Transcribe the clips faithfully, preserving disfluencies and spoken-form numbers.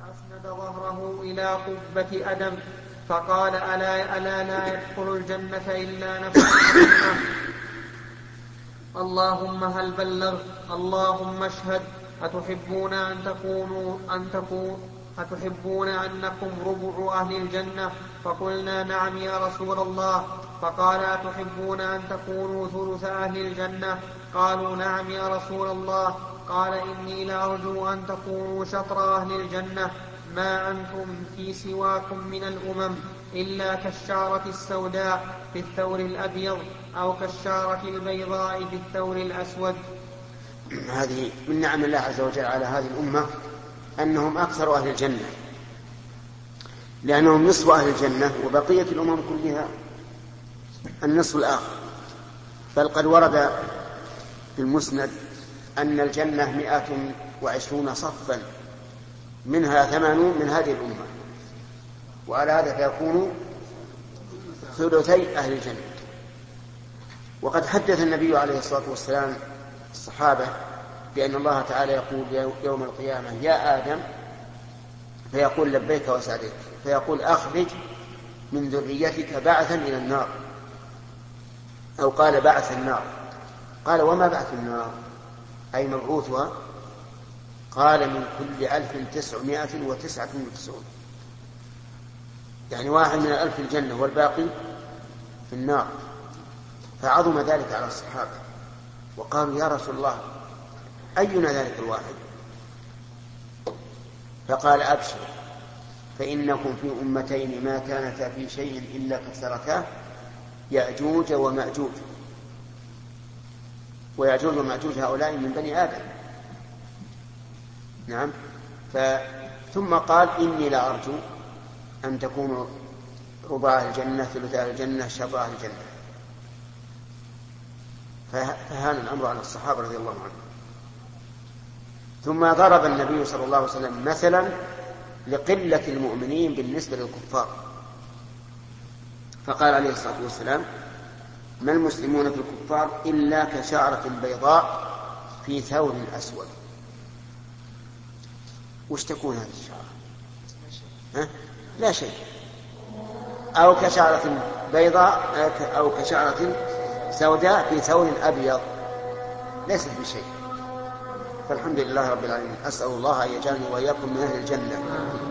فأسند ظهره إلى قبة أدم فقال ألا, ألا لا يدخل الجنة إلا نفس مسلمة. اللهم هل بلغت؟ اللهم اشهد. أتحبون أن تكونوا أن تكون أتحبون أنكم ربع أهل الجنة؟ فقلنا نعم يا رسول الله. فقال أتحبون أن تكونوا ثلث أهل الجنة؟ قالوا نعم يا رسول الله. قال إني لأرجو أن تكونوا شطر أهل الجنة، ما أنتم في سواكم من الأمم إلا كالشعرة السوداء في الثور الأبيض أو كالشعرة البيضاء في الثور الأسود. هذه من نعم الله عز وجل على هذه الأمة أنهم أكثر أهل الجنة، لأنهم نصف أهل الجنة وبقية الأمم كلها النصف الآخر. بل قد ورد في المسند أن الجنة مئة وعشرون صفا منها ثمانون من هذه الأمة، وعلى هذا فيكون ثلثي أهل الجنة. وقد حدث النبي عليه الصلاة والسلام الصحابة بأن الله تعالى يقول يوم القيامة يا آدم، فيقول لبيك وسعديك، فيقول أخرج من ذريتك بعثا إلى النار، أو قال بعث النار. قال وما بعث النار أي مبعوثها؟ قال من كل ألف تسعمائة وتسعة وتسعون، يعني واحد من الألف الجنة والباقي في النار. فعظم ذلك على الصحابة وقالوا يا رسول الله أينا ذلك الواحد؟ فقال أبشر فإنكم في أمتين ما كانتا في شيء إلا كثرتا يأجوج ومأجوج، ويأجوج ومأجوج هؤلاء من بني آدم. نعم. ثم قال إني لا أرجو أن تكونوا ربع الجنة ثلث الجنة شطر الجنة. فهان الأمر على الصحابة رضي الله عنهم. ثم ضرب النبي صلى الله عليه وسلم مثلا لقلة المؤمنين بالنسبة للكفار، فقال عليه الصلاة والسلام ما المسلمون في الكفار إلا كشعرة بيضاء في ثور أسود. وش تكون هذه الشعرة؟ ها؟ لا شيء. أو كشعرة بيضاء أو كشعرة سوداء في ثور أبيض، ليست بشيء. فالحمد لله رب العالمين. أسأل الله أن يجعلني وإياكم من أهل الجنة.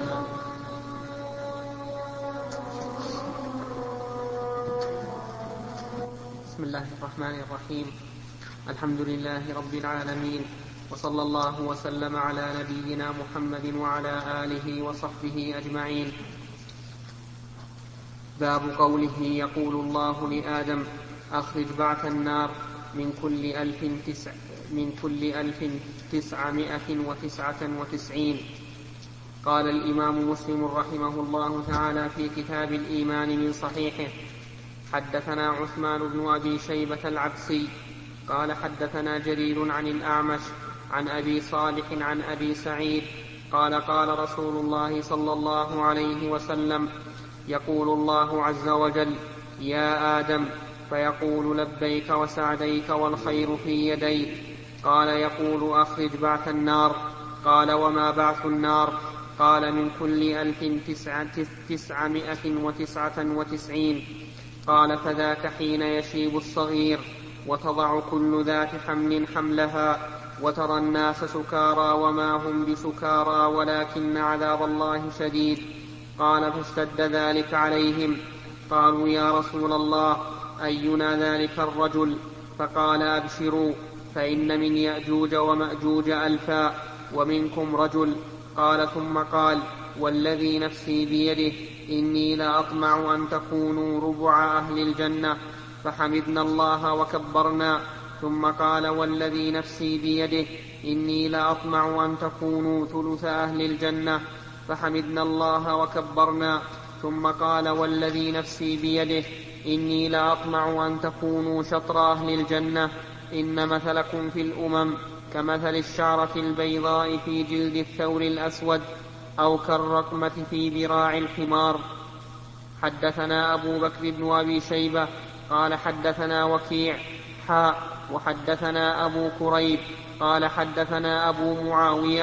بسم الله الرحمن الرحيم. الحمد لله رب العالمين، وصلى الله وسلم على نبينا محمد وعلى آله وصحبه أجمعين. باب قوله يقول الله لآدم أخرج بعث النار من كل ألف تسع من كل ألف تسعمائة وتسعة وتسعين. قال الإمام مسلم رحمه الله تعالى في كتاب الإيمان من صحيحه: حدثنا عثمان بن أبي شيبة العبسي قال حدثنا جرير عن الأعمش عن أبي صالح عن أبي سعيد قال قال رسول الله صلى الله عليه وسلم: يقول الله عز وجل: يا آدم، فيقول لبيك وسعديك والخير في يديك. قال يقول أخرج بعث النار. قال وما بعث النار؟ قال من كل ألف تسعمائة وتسعة وتسعين. قال فذاك حين يشيب الصغير وتضع كل ذات حمل حملها وترى الناس سكارى وما هم بسكارى ولكن عذاب الله شديد. قال فاشتد ذلك عليهم. قالوا يا رسول الله أينا ذلك الرجل؟ فقال أبشروا فإن من يأجوج ومأجوج ألفا ومنكم رجل. قال ثم قال والذي نفسي بيده إني لأطمع أن تكونوا ربع أهل الجنة. فحمدنا الله وكبرنا. ثم قال والذي نفسي بيده إني لأطمع أن تكونوا ثلث أهل الجنة. فحمدنا الله وكبرنا. ثم قال والذي نفسي بيده إني لأطمع أن تكونوا شطر أهل الجنة. إن مثلكم في الأمم كمثل الشعرة البيضاء في جلد الثور الأسود أو كالرقمة في ذراع الحمار. حدثنا أبو بكر بن أبي شيبة قال حدثنا وكيع حاء وحدثنا أبو كريب قال حدثنا أبو معاوية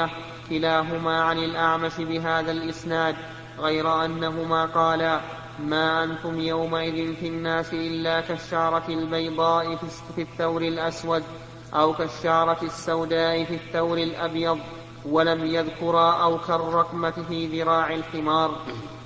كلاهما عن الأعمش بهذا الإسناد، غير أنهما قالا: ما أنتم يومئذ في الناس إلا كالشعرة البيضاء في الثور الأسود، أو كالشعرة السوداء في الثور الأبيض، ولم يذكرا أو كالرقمة في ذراع الحمار.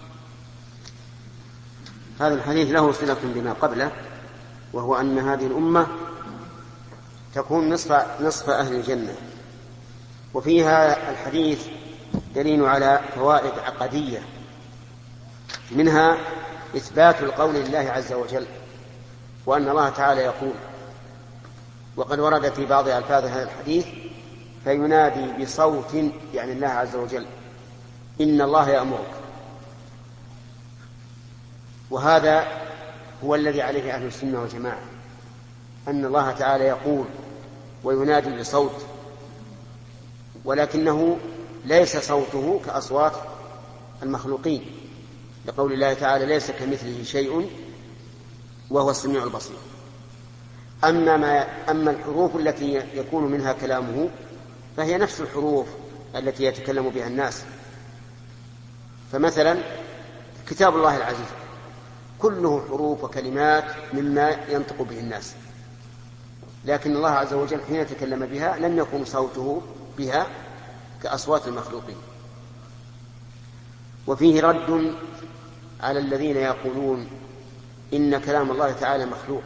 هذا الحديث له صلة بما قبله، وهو أن هذه الأمة تكون نصف, نصف أهل الجنة. وفيها الحديث دليل على فوائد عقدية، منها إثبات القول لله عز وجل، وأن الله تعالى يقول. وقد ورد في بعض ألفاظ هذا الحديث: فينادي بصوت، يعني الله عز وجل: إن الله يأمرك. وهذا هو الذي عليه أهل السنة والجماعة، أن الله تعالى يقول وينادي بصوت، ولكنه ليس صوته كأصوات المخلوقين، لقول الله تعالى: ليس كمثله شيء وهو السميع البصير. أما, ما أما الحروف التي يكون منها كلامه فهي نفس الحروف التي يتكلم بها الناس. فمثلا كتاب الله العزيز كله حروف وكلمات مما ينطق به الناس، لكن الله عز وجل حين تكلم بها لم يكن صوته بها كأصوات المخلوقين. وفيه رد على الذين يقولون إن كلام الله تعالى مخلوق،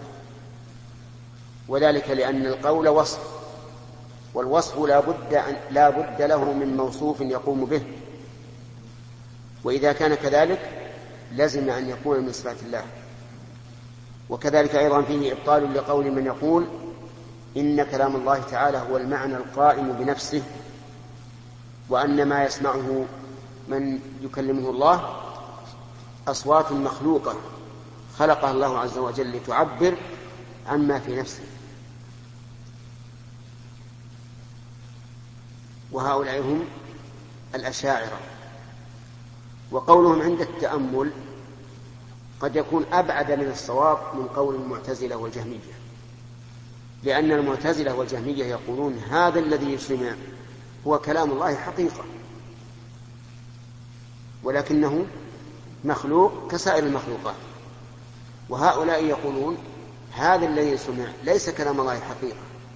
وذلك لأن القول وصف، والوصف لا بد, أن لا بد له من موصوف يقوم به، وإذا كان كذلك لازم أن يكون من صفات الله. وكذلك أيضا فيه إبطال لقول من يقول إن كلام الله تعالى هو المعنى القائم بنفسه، وأن ما يسمعه من يكلمه الله أصوات مخلوقة خلقها الله عز وجل لتعبر عما في نفسه. وهؤلاء هم الأشاعرة. وقولهم عند التأمل قد يكون أبعد من الصواب من قول المعتزلة والجهمية، لأن المعتزلة والجهمية يقولون هذا الذي يسمع هو كلام الله حقيقة، ولكنه مخلوق كسائر المخلوقات. وهؤلاء يقولون هذا الذي يسمع ليس كلام الله حقيقة،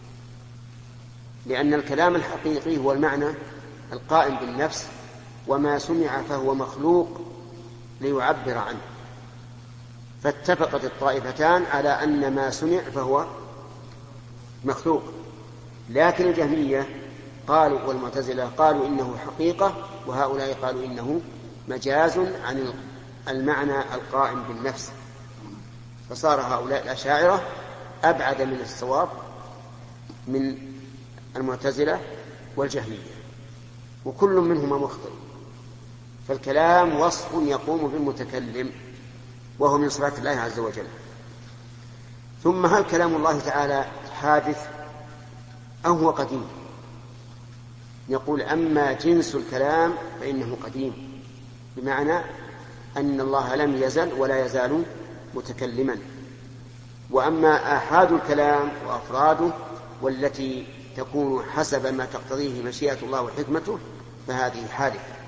لأن الكلام الحقيقي هو المعنى القائم بالنفس، وما سمع فهو مخلوق ليعبر عنه. فاتفقت الطائفتان على أن ما سمع فهو مخلوق، لكن الجهمية قالوا والمعتزلة قالوا إنه حقيقة، وهؤلاء قالوا إنه مجاز عن المعنى القائم بالنفس. فصار هؤلاء الأشاعرة أبعد من الصواب من المعتزلة والجهمية، وكل منهما مخطئ. فالكلام وصف يقوم بالمتكلم، وهو من صفات الله عز وجل. ثم هل كلام الله تعالى حادث أو هو قديم؟ يقول أما جنس الكلام فإنه قديم، بمعنى أن الله لم يزل ولا يزال متكلما. وأما آحاد الكلام وأفراده والتي تكون حسب ما تقتضيه مشيئة الله وحكمته فهذه حادثة.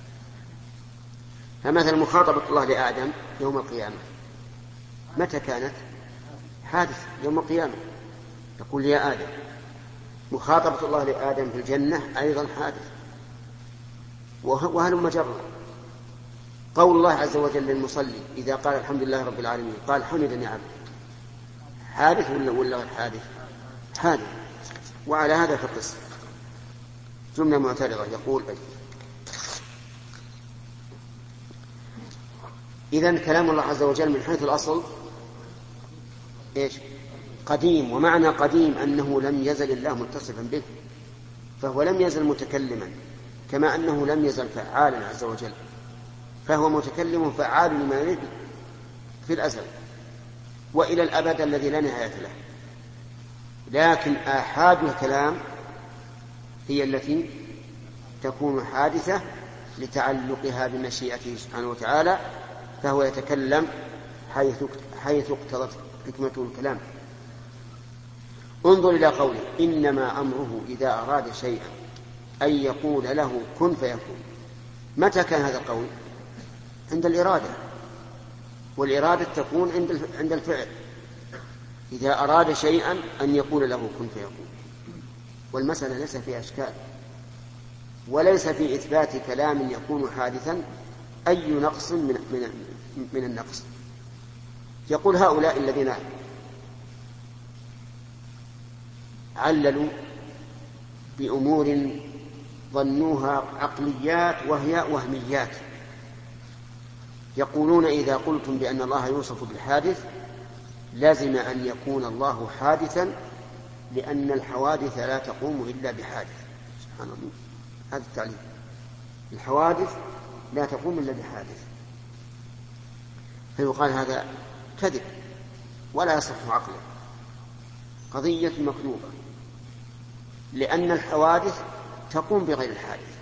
فمثلا مخاطبة الله لآدم يوم القيامة متى كانت؟ حادثة يوم القيامة، يقول يا آدم. مخاطبة الله لآدم في الجنة أيضا حادث. وهل مجرد قول الله عز وجل للمصلي إذا قال الحمد لله رب العالمين قال حمدني عبد، حادث ولا ولا غير حادث؟ حادث. وعلى هذا فالقصة جملة معترضة يقول إذن كلام الله عز وجل من حيث الأصل إيش؟ قديم. ومعنى قديم أنه لم يزل الله متصفا به، فهو لم يزل متكلما، كما أنه لم يزل فعالا عز وجل، فهو متكلم فعال لما يريد في الأزل وإلى الأبد الذي لا نهاية له. لكن آحاد الكلام هي التي تكون حادثة لتعلقها بمشيئته سبحانه وتعالى، فهو يتكلم حيث حيث اقتضت حكمته الكلام. انظر إلى قوله إنما أمره إذا أراد شيئا، أن يقول له كن فيكون. متى كان هذا القول؟ عند الإرادة، والإرادة تكون عند الفعل، إذا أراد شيئا أن يقول له كن فيكون. والمسألة ليس فيها أشكال، وليس في إثبات كلام يكون حادثا أي نقص من, من, من النقص. يقول هؤلاء الذين عللوا بأمور ظنوها عقليات وهي وهميات، يقولون إذا قلتم بأن الله يوصف بالحادث لازم أن يكون الله حادثا، لأن الحوادث لا تقوم إلا بحادث. سبحان الله، هذا التعليل، الحوادث لا تقوم إلا بحادث. فيقال هذا كذب ولا يصح عقلا، قضية مكذوبة، لأن الحوادث تقوم بغير الحادث.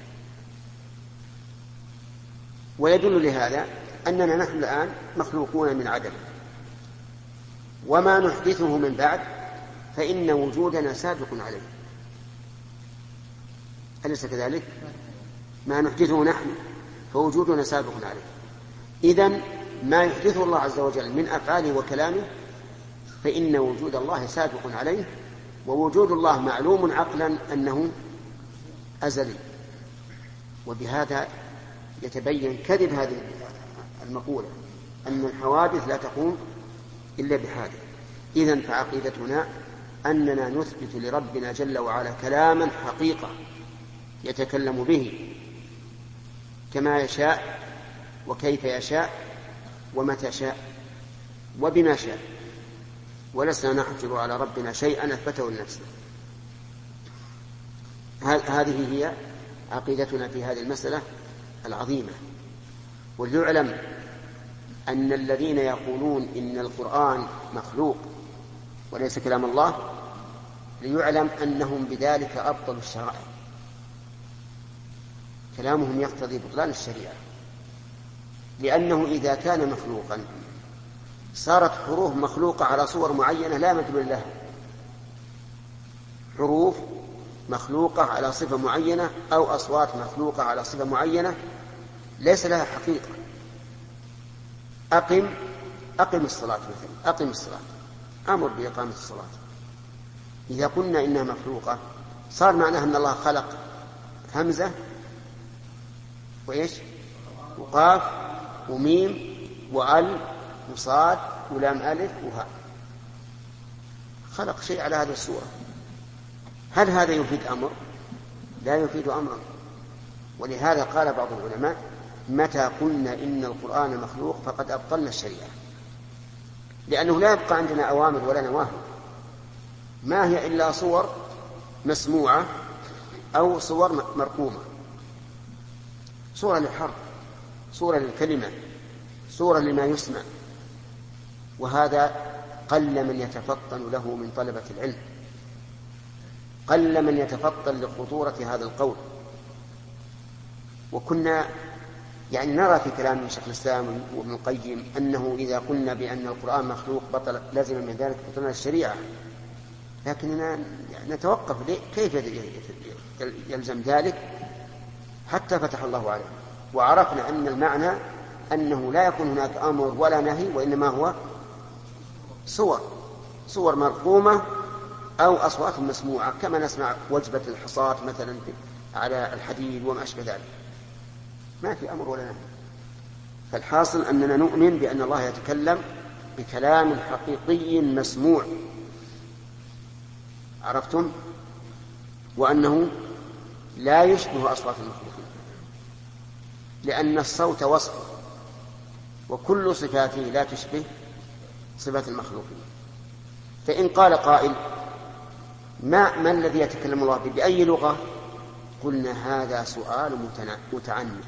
ويدل لهذا أننا نحن الآن مخلوقون من عدم، وما نحدثه من بعد فإن وجودنا سابق عليه، أليس كذلك؟ ما نحدثه نحن فوجودنا سابق عليه. إذن ما يحدثه الله عز وجل من أفعاله وكلامه فإن وجود الله سابق عليه، ووجود الله معلوم عقلا أنه أزلي. وبهذا يتبين كذب هذه المقولة أن الحوادث لا تقوم إلا بحادث. إذن فعقيدتنا أننا نثبت لربنا جل وعلا كلاما حقيقة يتكلم به كما يشاء وكيف يشاء ومتى شاء وبما شاء، ولسنا نحجر على ربنا شيئا أثبته لنفسه. هذه هي عقيدتنا في هذه المسألة العظيمة. وليعلم أن الذين يقولون إن القرآن مخلوق وليس كلام الله، ليعلم أنهم بذلك أبطلوا الشرائع، كلامهم يقتضي بطلان الشريعة، لأنه إذا كان مخلوقا صارت حروف مخلوقة على صور معينة لا مدلول لها، حروف مخلوقة على صفة معينة أو أصوات مخلوقة على صفة معينة ليس لها حقيقة. أقم أقم الصلاة مثلا، أقم الصلاة، أمر بإقامة الصلاة. إذا قلنا إنها مخلوقة صار معناها أن الله خلق همزة وإيش وقاف وميم وأل وصاد ولام ألف وهاء، خلق شيء على هذه الصورة. هل هذا يفيد أمر؟ لا يفيد أمرا. ولهذا قال بعض العلماء متى قلنا إن القرآن مخلوق فقد أبطلنا الشريعة، لأنه لا يبقى عندنا أوامر ولا نواهي، ما هي إلا صور مسموعة أو صور مرقومة، صورة للحرف، صورة للكلمة، صورة لما يسمع. وهذا قل من يتفطن له من طلبة العلم، قل من يتفطن لخطورة هذا القول. وكنا يعني نرى في كلام شيخ الإسلام وابن القيم أنه إذا قلنا بأن القرآن مخلوق بطل لازم من ذلك بطلنا الشريعة، لكننا نتوقف كيف يلزم ذلك حتى فتح الله عليه وعرفنا أن المعنى أنه لا يكون هناك أمر ولا نهي، وإنما هو صور صور مرقومة أو أصوات مسموعة، كما نسمع وجبة الحصاة مثلا على الحديد وما أشبه ذلك، ما في أمر ولا نهي. فالحاصل أننا نؤمن بأن الله يتكلم بكلام حقيقي مسموع، عرفتم؟ وأنه لا يشبه أصوات المخلوقين، لأن الصوت وصف وكل صفاته لا تشبه صفات المخلوقين. فإن قال قائل ما, ما الذي يتكلم الله به بأي لغة؟ قلنا هذا سؤال متعنت،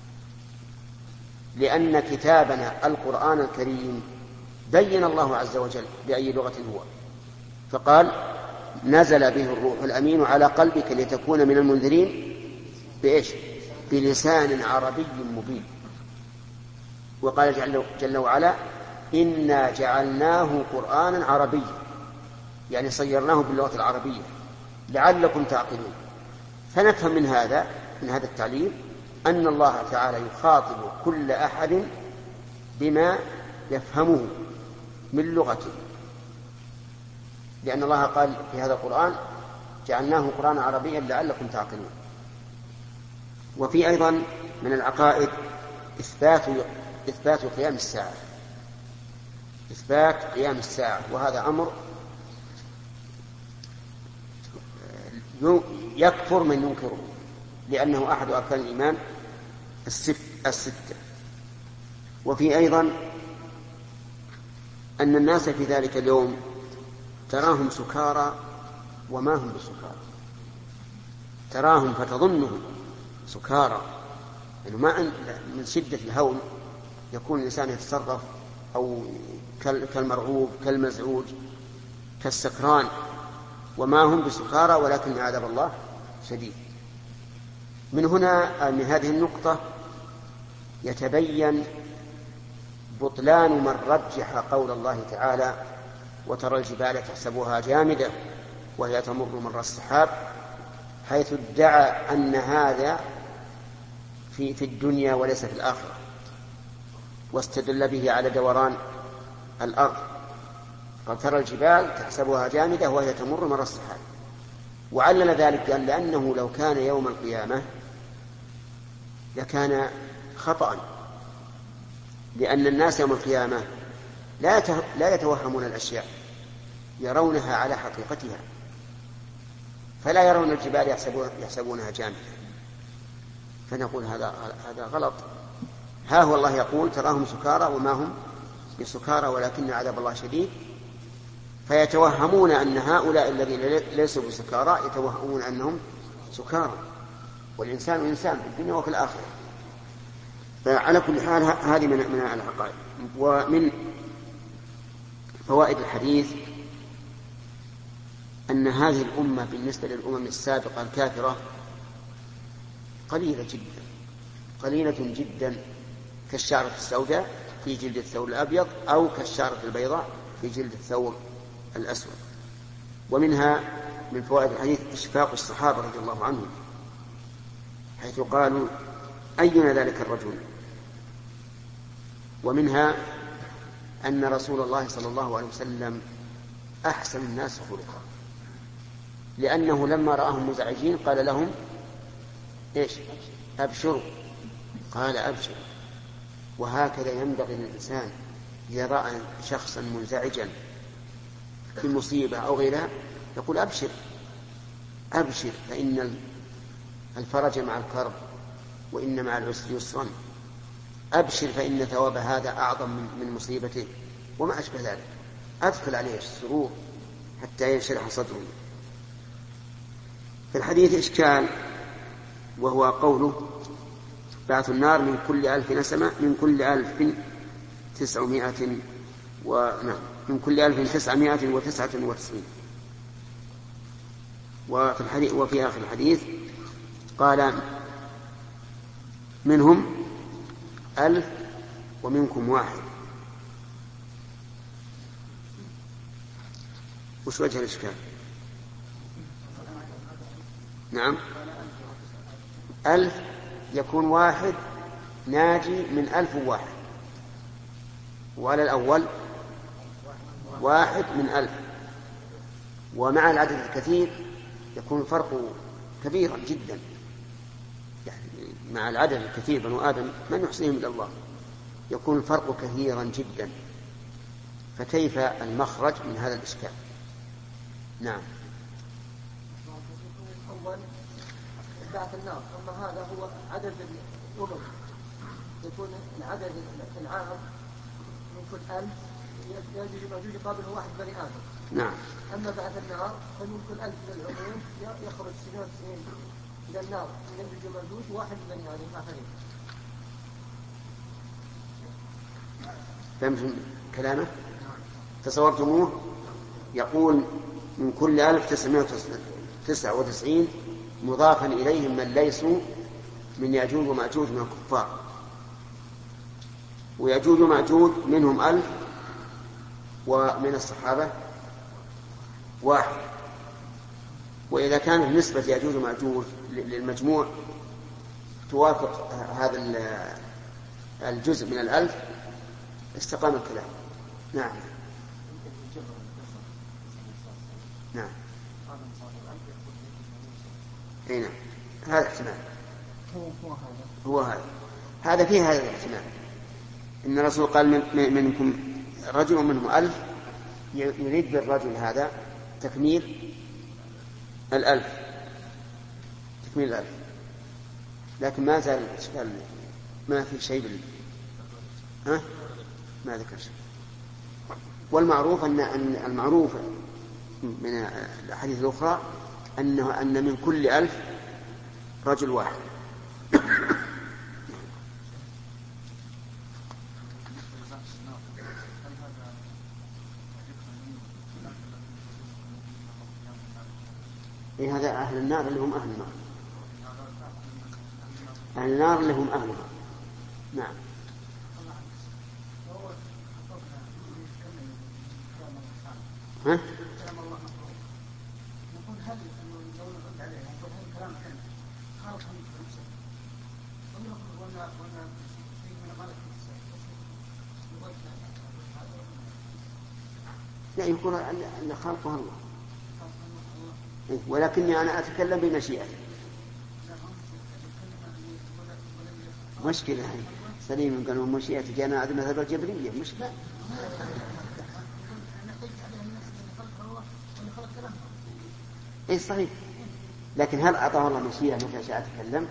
لأن كتابنا القرآن الكريم بين الله عز وجل بأي لغة هو، فقال نزل به الروح الأمين على قلبك لتكون من المنذرين بإيش؟ بلسان عربي مبين. وقال جل, جل وعلا إنا جعلناه قرآنا عربيا، يعني صيرناه باللغة العربية لعلكم تعقلون. فنفهم من هذا من هذا التعليل أن الله تعالى يخاطب كل أحد بما يفهمه من لغته، لأن الله قال في هذا القرآن جعلناه قرآنا عربيا لعلكم تعقلون. وفي أيضا من العقائد إثبات إثبات قيام الساعة، إثبات قيام الساعة، وهذا أمر يكفر من ينكره، لأنه أحد أركان الإيمان الستة. وفي أيضا أن الناس في ذلك اليوم تراهم سكارى وما هم بسكارى، تراهم فتظنهم سكارى، يعني ما من شدة الهول يكون الإنسان يتصرف أو كالمرعوب كالمزعوج كالسكران، وما هم بسكارى ولكن عذاب الله شديد. من هنا من هذه النقطة يتبين بطلان من رجح قول الله تعالى وترى الجبال تحسبها جامدة وهي تمر مر السحاب، حيث ادعى أن هذا في, في الدنيا وليس في الآخرة، واستدل به على دوران الأرض. قال ترى الجبال تحسبها جامدة وهي تمر مر السحاب، وعلل ذلك قال لأنه لو كان يوم القيامة لكان خطأ، لأن الناس يوم القيامة لا يتوهمون الأشياء، يرونها على حقيقتها، فلا يرون الجبال يحسبونها جامدة. فنقول هذا هذا غلط. ها هو الله يقول تراهم سكارى وما هم بسكارى ولكن عذاب الله شديد، فيتوهمون أن هؤلاء الذين ليسوا بسكارى يتوهمون أنهم سكارى، والإنسان إنسان في الدنيا وفي الآخرة. فعلى كل حال هذه من من العقائد. ومن فوائد الحديث أن هذه الأمة بالنسبة للأمم السابقة الكافرة قليلة جدا قليلة جدا كالشعرة السوداء في جلد الثور الأبيض أو كالشعرة البيضاء في جلد الثور الأسود. ومنها من فوائد الحديث إشفاق الصحابة رضي الله عنهم، حيث قالوا أينا ذلك الرجل. ومنها أن رسول الله صلى الله عليه وسلم أحسن الناس خلقا، لأنه لما رآهم مزعجين قال لهم إيش؟ أبشروا. قال أبشر. وهكذا ينبغي للإنسان إذا رأى شخصا منزعجا في مصيبة أو غيرها يقول أبشر أبشر فإن الفرج مع الكرب وإن مع العسر يسرا، أبشر فإن ثواب هذا أعظم من مصيبته، وما أشبه ذلك. أدخل عليه السرور حتى ينشرح صدره. في الحديث إشكال، وهو قوله بعث النار من كل ألف نسمة من كل ألف تسعمائة ونعم من كل ألف تسعمائة وتسعة وتسعين. وفي الحديث وفي آخر الحديث قال منهم ألف ومنكم واحد. وش وجه الإشكال؟ نعم، ألف يكون واحد ناجي من ألف واحد، وعلى الأول واحد من ألف، ومع العدد الكثير يكون الفرق كبيرا جدا، يعني مع العدد الكثير بنو آدم من يحصيهم إلا الله، يكون الفرق كثيرا جدا، فكيف المخرج من هذا الإشكال؟ نعم. أول بعث النار، أما هذا هو عدد الأمم، يكون العدد العام من كل ألف يجوز موجود يقابله واحد بني آدم. نعم. أما بعث النار فمن كل ألف من العموم يخرج سنين سنين إلى النار يجوز موجود واحد بني آدم آخرين. فهمتم كلامه؟ تصورتموه؟ يقول من كل ألف تسعمائة وتسعة وتسعين مضافا إليهم من ليسوا من يأجوج ومأجوج من الكفار، ويأجوج ومأجوج منهم ألف، ومن الصحابة واحد. وإذا كانت نسبة يأجوج ومأجوج للمجموع توافق هذا الجزء من الألف استقام الكلام. نعم نعم أي نعم هذا احتمال هو هذا هذا فيه هذا الاحتمال إن الرسول قال من منكم رجل ومنهم ألف يريد بالرجل هذا تكميل الألف تكميل الألف لكن ما زال الإشكال ما في شيء بال... ها ما ذكر شيء. والمعروف أن المعروف من الأحاديث الأخرى أنه أن من كل ألف رجل واحد. إيه هذا أهل النار اللي هم أهل النار أهل النار اللي هم أهلها. نعم ها؟ لا يقول أن خلقها الله ولكني أنا أتكلم بمشيئته. مشكلة هي سليم قالوا مشيئتي جاءنا عدم هذا الجبرية مشكلة. إيه صحيح لكن هل أعطاه الله مشيئة متى شاء أتكلم؟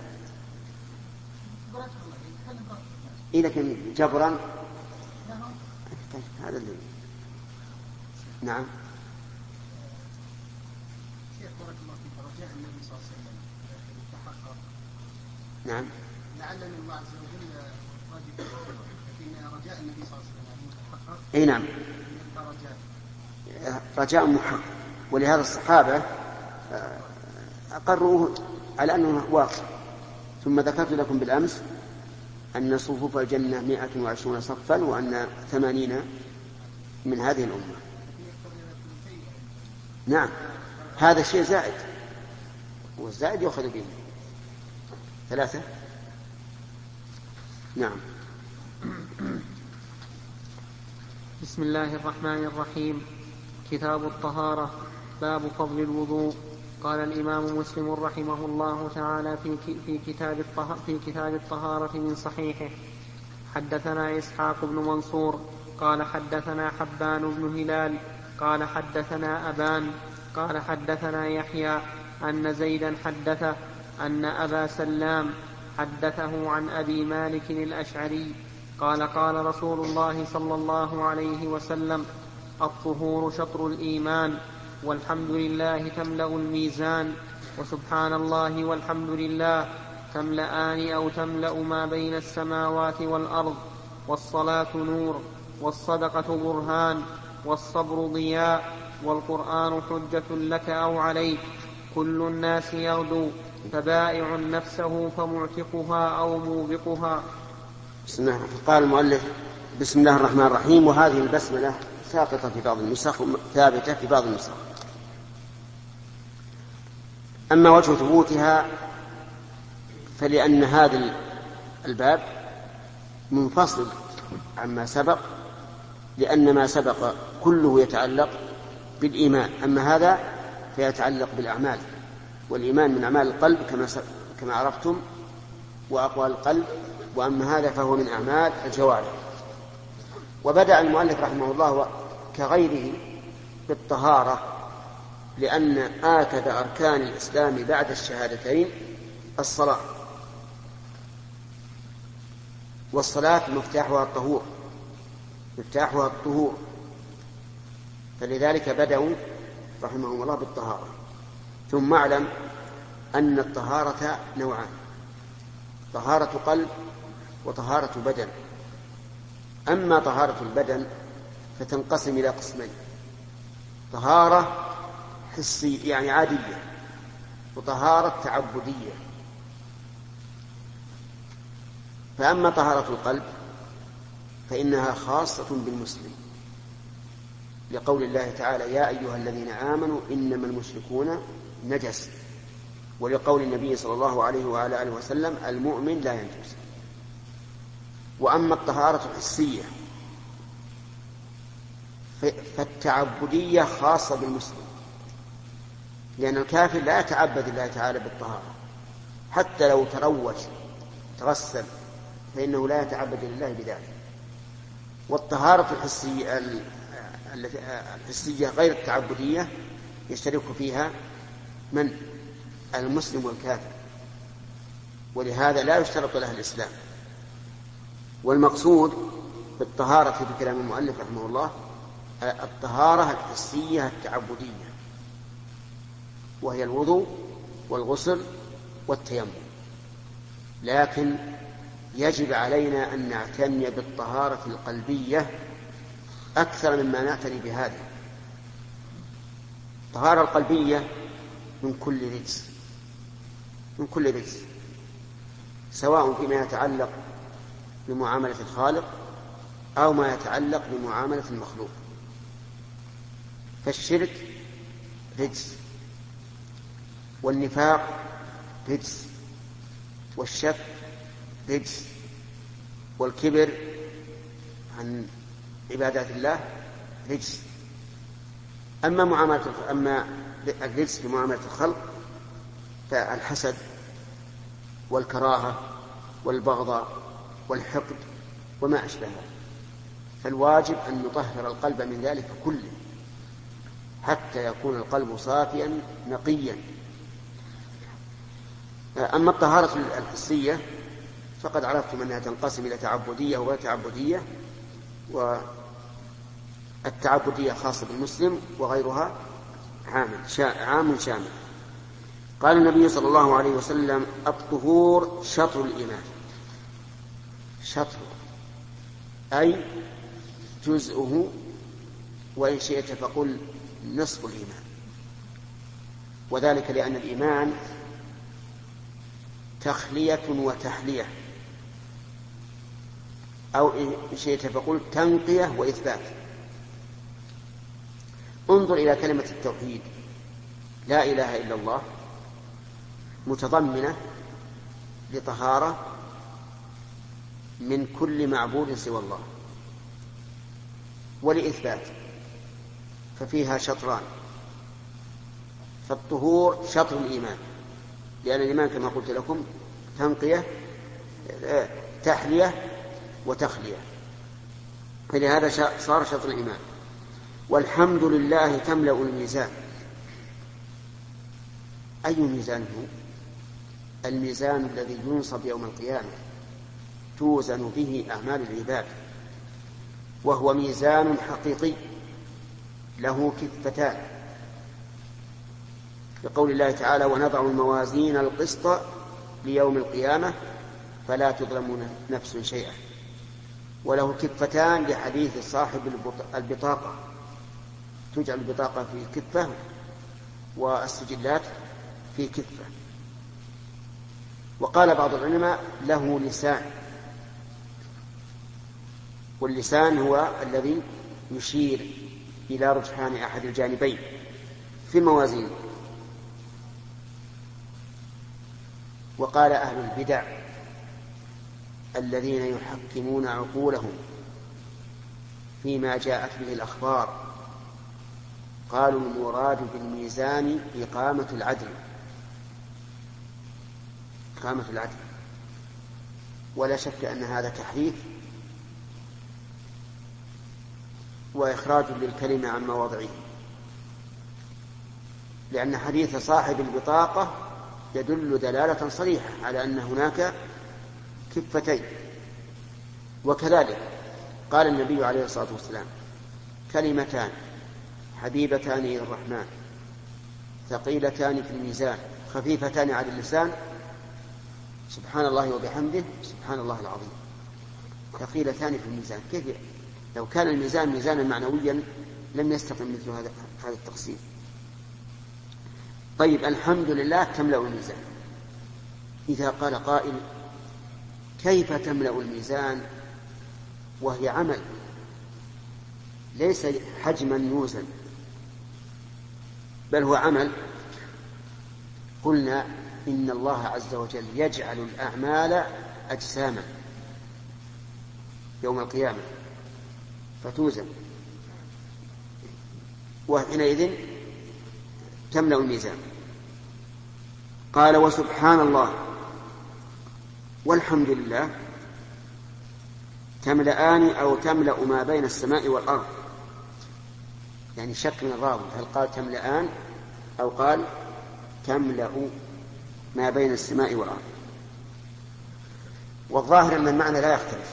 إيه لكن جبرا هذا اللي نعم. نعم لعل الله عز وجل واجب لكن رجاء النبي صلى الله عليه وسلم محقق. اي نعم رجاء محقق ولهذا الصحابة أقروه على أنه واقع. ثم ذكرت لكم بالأمس أن صفوف الجنة مائة وعشرون صفا وأن ثمانين من هذه الأمة. نعم هذا الشيء زائد والزائد يأخذ به ثلاثة. نعم. بسم الله الرحمن الرحيم. كتاب الطهارة. باب فضل الوضوء. قال الإمام مسلم رحمه الله تعالى في في كتاب في كتاب الطهارة من صحيحه: حدثنا إسحاق بن منصور قال حدثنا حبان بن هلال قال حدثنا أبان قال حدثنا يحيى أن زيدا حدثه أن أبا سلام حدثه عن أبي مالك الأشعري قال قال رسول الله صلى الله عليه وسلم: الطهور شطر الإيمان، والحمد لله تملأ الميزان، وسبحان الله والحمد لله تملأان أو تملأ ما بين السماوات والأرض، والصلاة نور، والصدقة برهان، والصبر ضياء، والقرآن حجة لك أو عليك، كل الناس يغدو فبائع نفسه فمعتقها أو موبقها. بسم الله. قال المؤلف: بسم الله الرحمن الرحيم. وهذه البسملة ساقطة في بعض النسخ ثابتة في بعض النسخ. أما وجه ثبوتها فلأن هذا الباب منفصل عما سبق، لأن ما سبق كله يتعلق بالإيمان، أما هذا فيتعلق بالأعمال، والإيمان من أعمال القلب كما كما عرفتم وأقوال القلب، وأما هذا فهو من أعمال الجوارح. وبدأ المؤلف رحمه الله كغيره بالطهارة، لأن آكد أركان الإسلام بعد الشهادتين الصلاة، والصلاة مفتاحها الطهور مفتاحها الطهور فلذلك بدأوا رحمهم الله بالطهارة. ثم اعلم أن الطهارة نوعان: طهارة قلب وطهارة بدن. أما طهارة البدن فتنقسم إلى قسمين: طهارة حسية يعني عادية، وطهارة تعبدية. فأما طهارة القلب فإنها خاصة بالمسلم، لقول الله تعالى: يا أيها الذين آمنوا إنما المشركون نجس، ولقول النبي صلى الله عليه وعلى آله وسلم المؤمن لا ينجس. وأما الطهارة الحسية فالتعبدية خاصة بالمسلم، لأن الكافر لا يتعبد الله تعالى بالطهارة، حتى لو تروج تغسل فإنه لا يتعبد لله بذلك. والطهارة الحسية الحسية غير التعبدية يشترك فيها من؟ المسلم والكافر، ولهذا لا يشترط له الإسلام. والمقصود بالطهارة في كلام المؤلف رحمه الله الطهارة الحسية التعبدية، وهي الوضوء والغسل والتيمم. لكن يجب علينا أن نعتني بالطهارة القلبية أكثر مما نعتني بهذه. الطهارة القلبية من كل رجس، من كل رجس، سواء فيما يتعلق بمعاملة الخالق أو ما يتعلق بمعاملة المخلوق. فالشرك رجس، والنفاق رجس، والشك رجس، والكبر عن عبادات الله رجس. أما معاملة أما الرجس في معاملة الخلق فالحسد والكراهة والبغضاء والحقد وما أشبهها. فالواجب أن نطهر القلب من ذلك كله حتى يكون القلب صافيا نقيا. أما الطهارة الحسية فقد عرفتم أنها تنقسم إلى تعبدية وغير تعبدية، والتعبدية خاصة بالمسلم وغيرها عام شامل. قال النبي صلى الله عليه وسلم الطهور شطر الإيمان. شطر أي جزءه، وإن شئت فقل نصف الإيمان، وذلك لأن الإيمان تخلية وتحلية، أو إن شئت فقل تنقية وإثبات. انظر إلى كلمة التوحيد لا إله إلا الله، متضمنة لطهارة من كل معبود سوى الله، ولإثبات، ففيها شطران. فالطهور شطر الإيمان، لأن الإيمان كما قلت لكم تنقية تحلية وتخلية، فلهذا صار شطر الإيمان. والحمد لله تملأ الميزان. أي ميزان هو؟ الميزان الذي ينصب يوم القيامة توزن به أعمال العباد، وهو ميزان حقيقي له كفتان، لقول الله تعالى ونضع الموازين القسط ليوم القيامة فلا تظلم نفس شيئا، وله كفتان لحديث صاحب البطاقة، تجعل البطاقة في كفة والسجلات في كفة. وقال بعض العلماء له لسان، واللسان هو الذي يشير إلى رجحان أحد الجانبين في الموازين. وقال أهل البدع الذين يحكمون عقولهم فيما جاءت به الأخبار قالوا المراد بالميزان إقامة العدل، إقامة العدل. ولا شك أن هذا تحريف وإخراج للكلمة عن مواضعه، لأن حديث صاحب البطاقة يدل دلالة صريحة على أن هناك كفتين. وكذلك قال النبي عليه الصلاة والسلام كلمتان حبيبتان إلى الرحمن ثقيلتان في الميزان خفيفتان على اللسان سبحان الله وبحمده سبحان الله العظيم. ثقيلتان في الميزان، كيف لو كان الميزان ميزانا معنويا لم يستقم مثل هذا هذا التقسيم. طيب الحمد لله تملأ الميزان. إذا قال قائل كيف تملأ الميزان وهي عمل ليس حجما يوزن بل هو عمل، قلنا إن الله عز وجل يجعل الأعمال أجساما يوم القيامة فتوزن، وحينئذ تملأ الميزان. قال وسبحان الله والحمد لله تملأان أو تملأ ما بين السماء والأرض، يعني شك من الراوي هل قال تملأان أو قال تملأ ما بين السماء والأرض. والظاهر أن المعنى لا يختلف،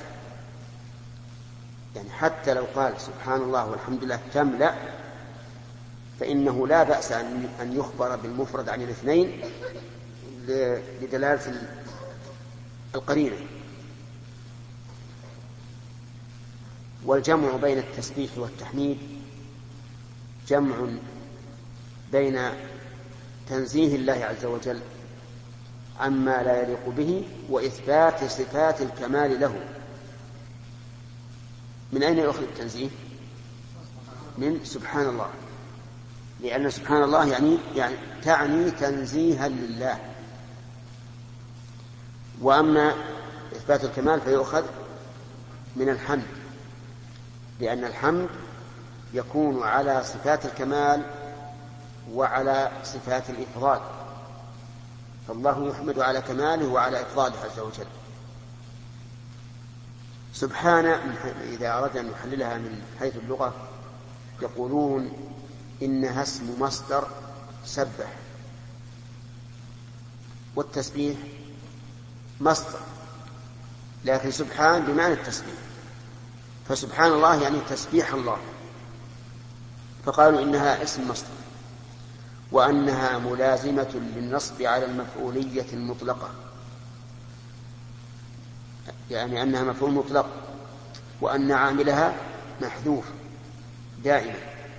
يعني حتى لو قال سبحان الله والحمد لله تملأ فإنه لا بأس أن يخبر بالمفرد عن الاثنين لدلالة القرينة. والجمع بين التسبيح والتحميد جمع بين تنزيه الله عز وجل عما لا يليق به وإثبات صفات الكمال له. من أين يؤخذ التنزيه؟ من سبحان الله، لأن سبحان الله يعني, يعني تعني تنزيها لله. وأما إثبات الكمال فيؤخذ من الحمد، لأن الحمد يكون على صفات الكمال وعلى صفات الإفضال، فالله يحمد على كماله وعلى إفضاله عز وجل. سبحانه إذا أردنا أن نحللها من حيث اللغة يقولون إنها اسم مصدر سبح، والتسبيح مصدر، لكن سبحان بمعنى التسبيح، فسبحان الله يعني تسبيح الله، فقالوا إنها اسم مصدر، وأنها ملازمة للنصب على المفعولية المطلقة، يعني أنها مفعول مطلق، وأن عاملها محذوف دائما.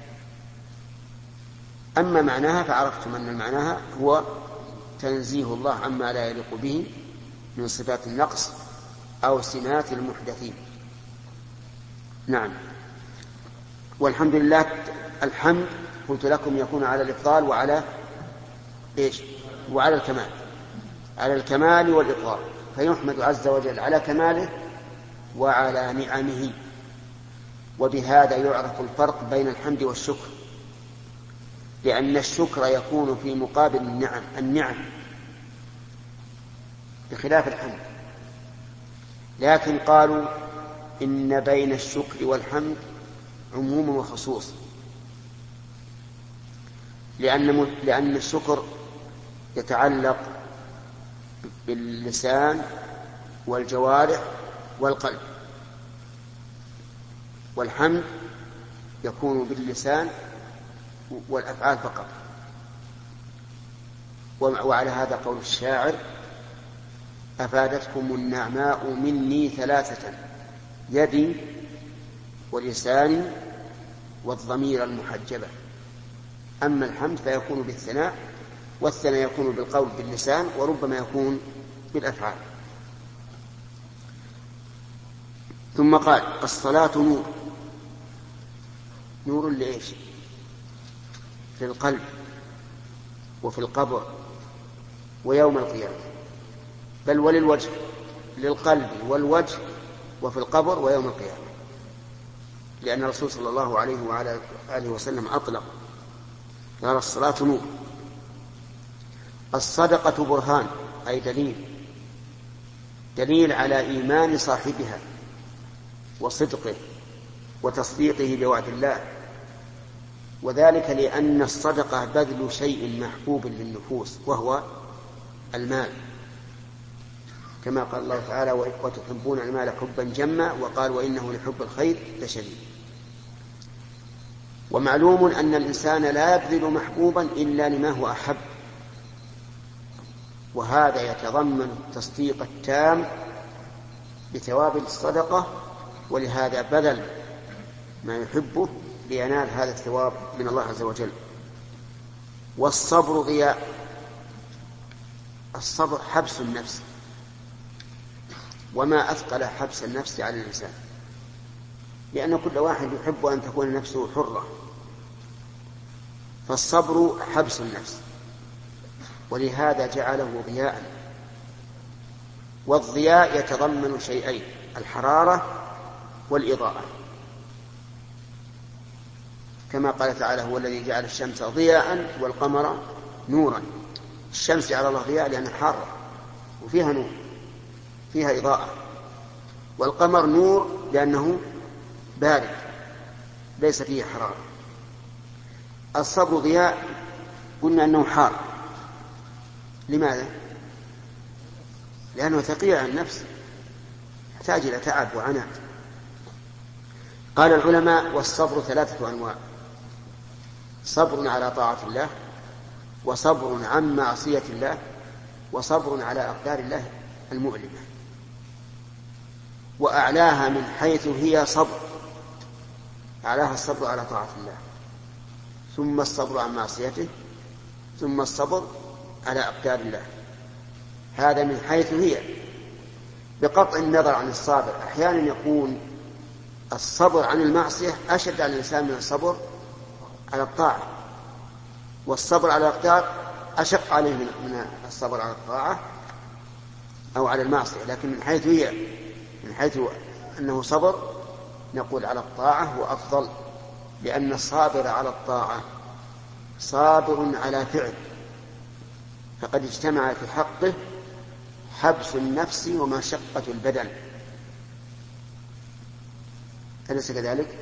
أما معناها فعرفتم أن معناها هو تنزيه الله عما لا يليق به من صفات النقص أو سمات المحدثين. نعم. والحمد لله، الحمد قلت لكم يكون على الإفضال وعلى إيش؟ وعلى الكمال، على الكمال والإفضال، فيحمد عز وجل على كماله وعلى نعمه. وبهذا يعرف الفرق بين الحمد والشكر، لأن الشكر يكون في مقابل النعم النعم بخلاف الحمد. لكن قالوا إن بين الشكر والحمد عموم وخصوص، لأن لأن الشكر يتعلق باللسان والجوارح والقلب، والحمد يكون باللسان والأفعال فقط. وعلى هذا قول الشاعر: أفادتكم النعماء مني ثلاثة، يدي ولساني والضمير المحجبة. أما الحمد فيكون بالثناء، والثناء يكون بالقول باللسان، وربما يكون بالأفعال. ثم قال: الصلاة نور. نور لإيش؟ في القلب وفي القبر ويوم القيامة، بل وللوجه، للقلب والوجه وفي القبر ويوم القيامة، لأن الرسول صلى الله عليه وعلى آله وسلم أطلق قال: الصلاة نور. الصدقة برهان، أي دليل، دليل على إيمان صاحبها وصدقه وتصديقه بوعد الله، وذلك لأن الصدقة بذل شيء محبوب للنفوس وهو المال، كما قال الله تعالى: وتحبون المال حبا جما، وقال: وإنه لحب الخير لشديد. ومعلوم أن الإنسان لا يبذل محبوبا إلا لما هو أحب، وهذا يتضمن التصديق التام بثواب الصدقة، ولهذا بذل ما يحبه لينال هذا الثواب من الله عز وجل. والصبر ضياء، الصبر حبس النفس، وما أثقل حبس النفس على الإنسان، لأن كل واحد يحب أن تكون نفسه حرة، فالصبر حبس النفس. ولهذا جعله ضياء. والضياء يتضمن شيئين: الحرارة والإضاءة، كما قال تعالى: هو الذي جعل الشمس ضياء والقمر نورا. الشمس جعل الله ضياء لأنها حارة وفيها نور، فيها إضاءة. والقمر نور لأنه بارد ليس فيه حرارة. الصبر ضياء قلنا أنه حار. لماذا؟ لأنه ثقيل عن النفس، يحتاج إلى تعب وعناء. قال العلماء: والصبر ثلاثة أنواع: صبر على طاعة الله، وصبر عن معصية الله، وصبر على أقدار الله المؤلمة. وأعلاها من حيث هي صبر، أعلاها الصبر على طاعة الله، ثم الصبر عن معصيته، ثم الصبر على أقدار الله. هذا من حيث هي، بقطع النظر عن الصابر. أحيانا يكون الصبر عن المعصية أشد على الإنسان من الصبر على الطاعة، والصبر على الأقدار أشق عليه من الصبر على الطاعة أو على المعصية. لكن من حيث هي، من حيث أنه صبر، نقول على الطاعة هو أفضل، لأن الصابر على الطاعة صابر على فعل، فقد اجتمع في حقه حبس النفس ومشقة البدن. أليس كذلك؟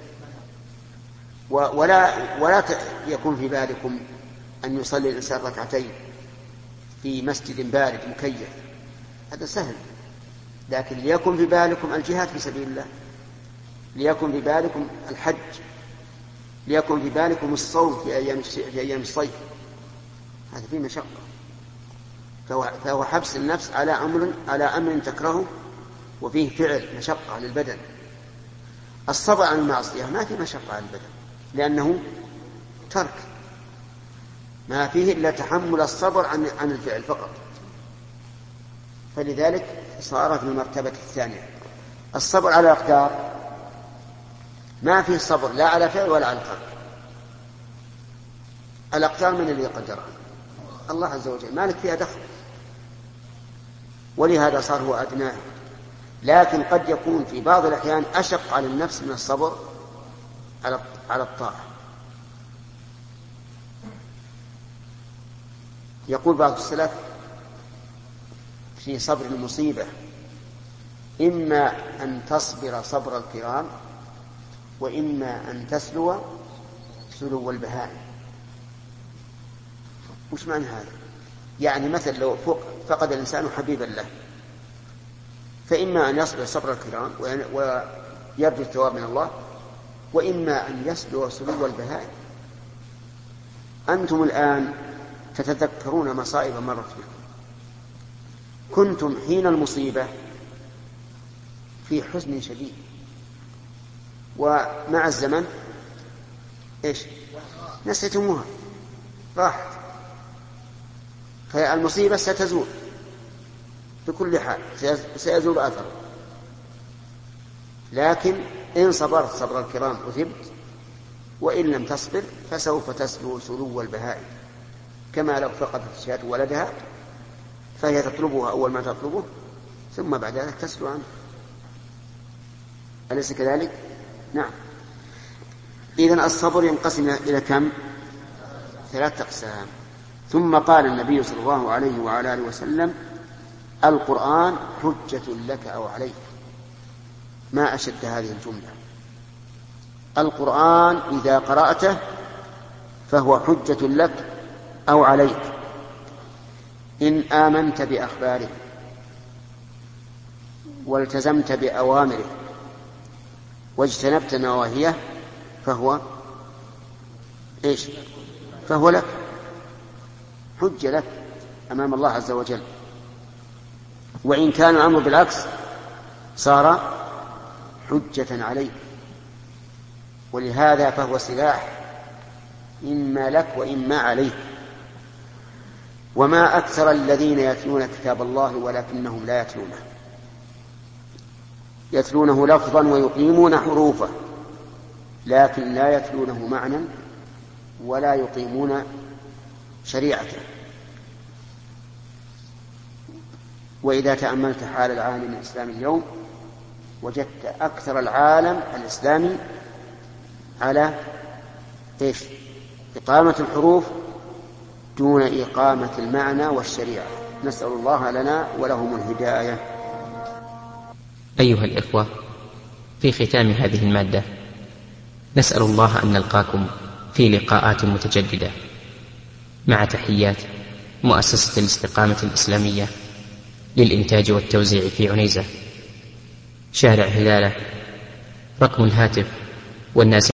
ولا, ولا يكون في بالكم أن يصلي الإنسان ركعتين في مسجد بارد مكيف، هذا سهل. لكن ليكن في بالكم الجهاد في سبيل الله، ليكن في بالكم الحج، ليكن في بالكم الصوم في أيام, في أيام الصيف، هذا فيه مشقة. فهو, فهو حبس النفس على أمر, على أمر تكرهه وفيه فعل مشقة للبدن. الصبر عن المعصية ما فيه مشقة على البدن، لأنه ترك، ما فيه إلا تحمل الصبر عن, عن الفعل فقط. فلذلك صارت من المرتبة الثانية. الصبر على الأقدار ما فيه صبر لا على فعل ولا على ترك. الأقدار من اللي يقدرها؟ الله عز وجل، مالك فيها دخل، ولهذا صار هو أدناه. لكن قد يكون في بعض الأحيان أشق على النفس من الصبر على على الطاعة. يقول بعض السلف في صبر المصيبة: إما أن تصبر صبر الكرام، وإما أن تسلو سلو البهائم. وش معنى هذا؟ يعني مثل لو فقد الإنسان حبيبا له، فإما أن يصبر صبر الكرام ويرجو الثواب من الله، وإما أن يسلو سلو البهائم. أنتم الآن تتذكرون مصائب مرت بكم، كنتم حين المصيبة في حزن شديد، ومع الزمن إيش؟ نسيتموها، راحت. فالمصيبة ستزول بكل حال، سيزول أثر. لكن إن صبرت صبر الكرام أثبت، وإن لم تصبر فسوف تسلو سلو البهائم، كما لو فقدت الشاة ولدها فهي تطلبها أول ما تطلبه، ثم بعد ذلك تسلو عنه. أليس كذلك؟ نعم. إذن الصبر ينقسم إلى كم؟ ثلاث أقسام. ثم قال النبي صلى الله عليه وعلى آله وسلم: القرآن حجة لك أو عليك. ما أشد هذه الجملة. القرآن إذا قرأته فهو حجة لك أو عليك إن آمنت بأخباره والتزمت بأوامره واجتنبت نواهيه، فهو إيش؟ فهو لك، حجة لك أمام الله عز وجل. وإن كان الأمر بالعكس صار حجة عليك. ولهذا فهو سلاح إما لك وإما عليك. وما أكثر الذين يتلون كتاب الله ولكنهم لا يتلونه، يتلونه لفظا ويقيمون حروفه، لكن لا يتلونه معنى ولا يقيمون شريعته. وإذا تأملت حال العالم الإسلامي اليوم وجدت أكثر العالم الإسلامي على إيش؟ إقامة الحروف دون إقامة المعنى والشريعة. نسأل الله لنا ولهم الهداية. أيها الإخوة، في ختام هذه المادة نسأل الله أن نلقاكم في لقاءات متجددة، مع تحيات مؤسسة الاستقامة الإسلامية للإنتاج والتوزيع في عنيزة، شارع هلالة، رقم الهاتف والناس